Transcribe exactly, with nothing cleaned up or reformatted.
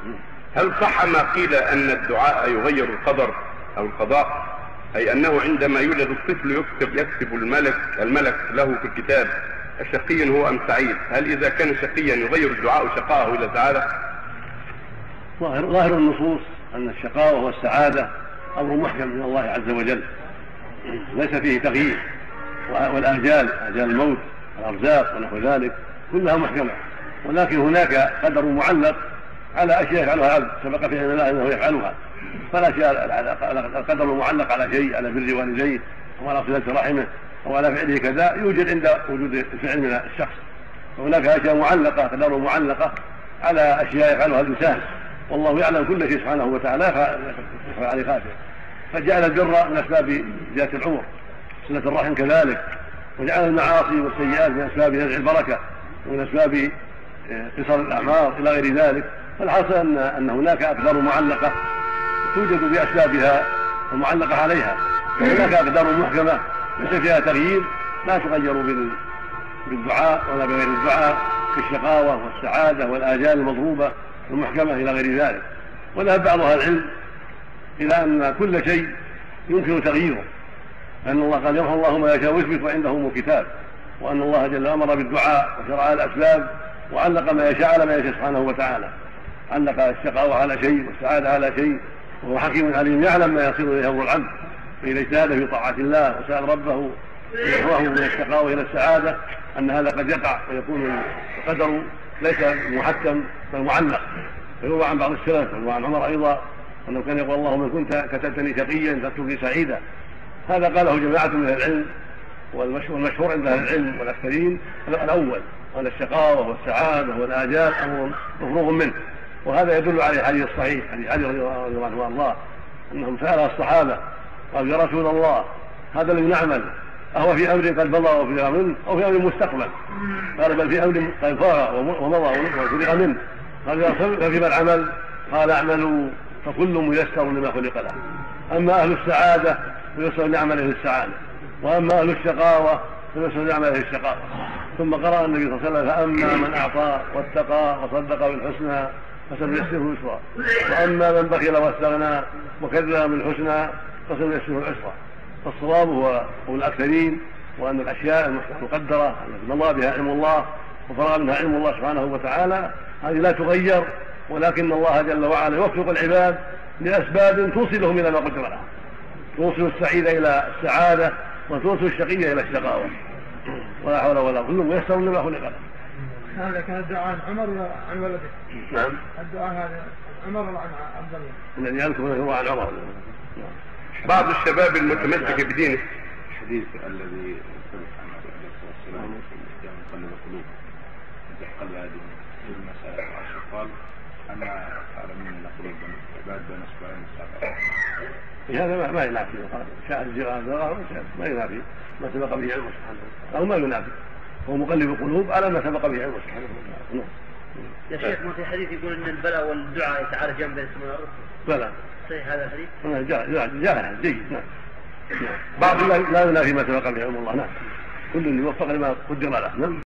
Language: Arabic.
هل صح ما قيل أن الدعاء يغير القدر أو القضاء، أي أنه عندما يولد الطفل يكتب يكتب الملك الملك له في الكتاب الشقي هو أم سعيد؟ هل إذا كان شقيا يغير الدعاء شقاءه إلى سعادة؟ ظاهر, ظاهر النصوص أن الشقاوة والسعادة أمر محكم من الله عز وجل ليس فيه تغيير، والآجال آجال الموت والأرزاق ونحو ذلك كلها محكمة، ولكن هناك قدر معلق على أشياء يفعلها العبد سبق في علم الله أنه يفعلها، فالأشياء القدر المعلق على شيء، على بر والديه أو على صلة رحمه أو على فعله كذا يوجد عند وجود الفعل من الشخص، وهناك أشياء معلقة قدر معلقة على أشياء يفعلها الإنسان، والله يعلم كل شيء سبحانه وتعالى يخفى عليه خافه. فجعل البر من أسباب زيادة العمر، صلة الرحم كذلك، وجعل المعاصي والسيئات من أسباب نزع البركة ومن أسباب قصر الأعمار إلى غير ذلك. فالحاصل أن أن هناك أقدار معلقة توجد بأسبابها المعلقة عليها، وهناك أقدار محكمة ليس فيها تغيير لا تغير بالدعاء ولا بغير الدعاء، كالشقاوة والسعادة والآجال المضروبة المحكمة إلى غير ذلك. وذهب بعض أهل العلم إلى أن كل شيء يمكن تغييره، أن الله قال يمحو الله ما يشاء ويثبت وعنده أم الكتاب، وأن الله جل أمر بالدعاء وشرع الأسباب وعلق ما يشاء على ما يشاء سبحانه وتعالى، علق الشقاوة على شيء والسعادة على شيء، وهو حكيم عليم يعلم ما يصير إليه أمر العبد، فإذا اجتهد في طاعة الله وسأل ربه يحوه من الشقاوة إلى السعادة أن هذا قد يقع ويكون القدر ليس محكم بل معلق. فيروى عن بعض السلف ويروى عن عمر أيضا أنه كان يقول اللهم إن كنت كتبتني شقيا فاكتبني سعيدا. هذا قاله جماعة من العلم، والمشهور عند أهل العلم والأكثرين الأول أن الشقاوة والسعادة والآجال أمر مفروغ منه، وهذا يدل عليه الحديث الصحيح حديث علي رضي الله عنه وارضاه أنهم سأل الصحابة قالوا يا رسول الله هذا الذي نعمل أهو في أمر قد مضى وفرغ منه أو في أمر مستقبل؟ قال بل في أمر قد فاغ ومضى وفرغ منه. قال يا رسول الله فيما العمل؟ قال اعملوا فكل ميسر لما خلق له، أما أهل السعادة فيسر لعمله السعادة، وأما أهل الشقاوة فيسر لعمله الشقاوة. ثم قرأ النبي صلى الله عليه وسلم فأما من أعطى واتقى وصدق بالحسنى فسنيسره اليسرى، وأما من بخل واستغنى وكذب بالحسنى فسنيسره العسرى. فالصواب هو قول الأكثرين، وأن الأشياء المقدرة التي مضى بها علم الله وفرغ منها علم الله سبحانه وتعالى هذه لا تغير، ولكن الله جل وعلا يوفق العباد لأسباب توصلهم إلى ما قدر لهم، توصل السعيد إلى السعادة وتوصل الشقية إلى الشقاوة، ولا حول ولا قوة، كل ميسر لما خلق له. هذا كان الدعاء عن عمر ولا عن ولده؟ نعم. الدعاء هذا عن عمر ولا عن عبد الله؟ الذي يذكر هو عن عمر. بعض الشباب المتمسك بدينه الحديث الذي ثبت عن النبي صلى الله عليه وسلم في مقلب القلوب قلب هذه المسائل العشر قال أنا أعلم من قلوب العباد بين أصبعين السابع. هذا ما ينافي شاهد الجيران ما ينافي ما سبق به علمه سبحانه وتعالى، أو ما ينافي، هو مقلب القلوب على ما سبق به علمه سبحانه وتعالى. يا شيخ ما في حديث يقول ان البلاء والدعاء يتعالجان بين السماء والارض؟ بلى. صحيح هذا الحديث؟ جاء جيد. نعم. بعض لا ينافي ما سبق به علم الله. نعم. كل يوفق لما قدر له. نعم.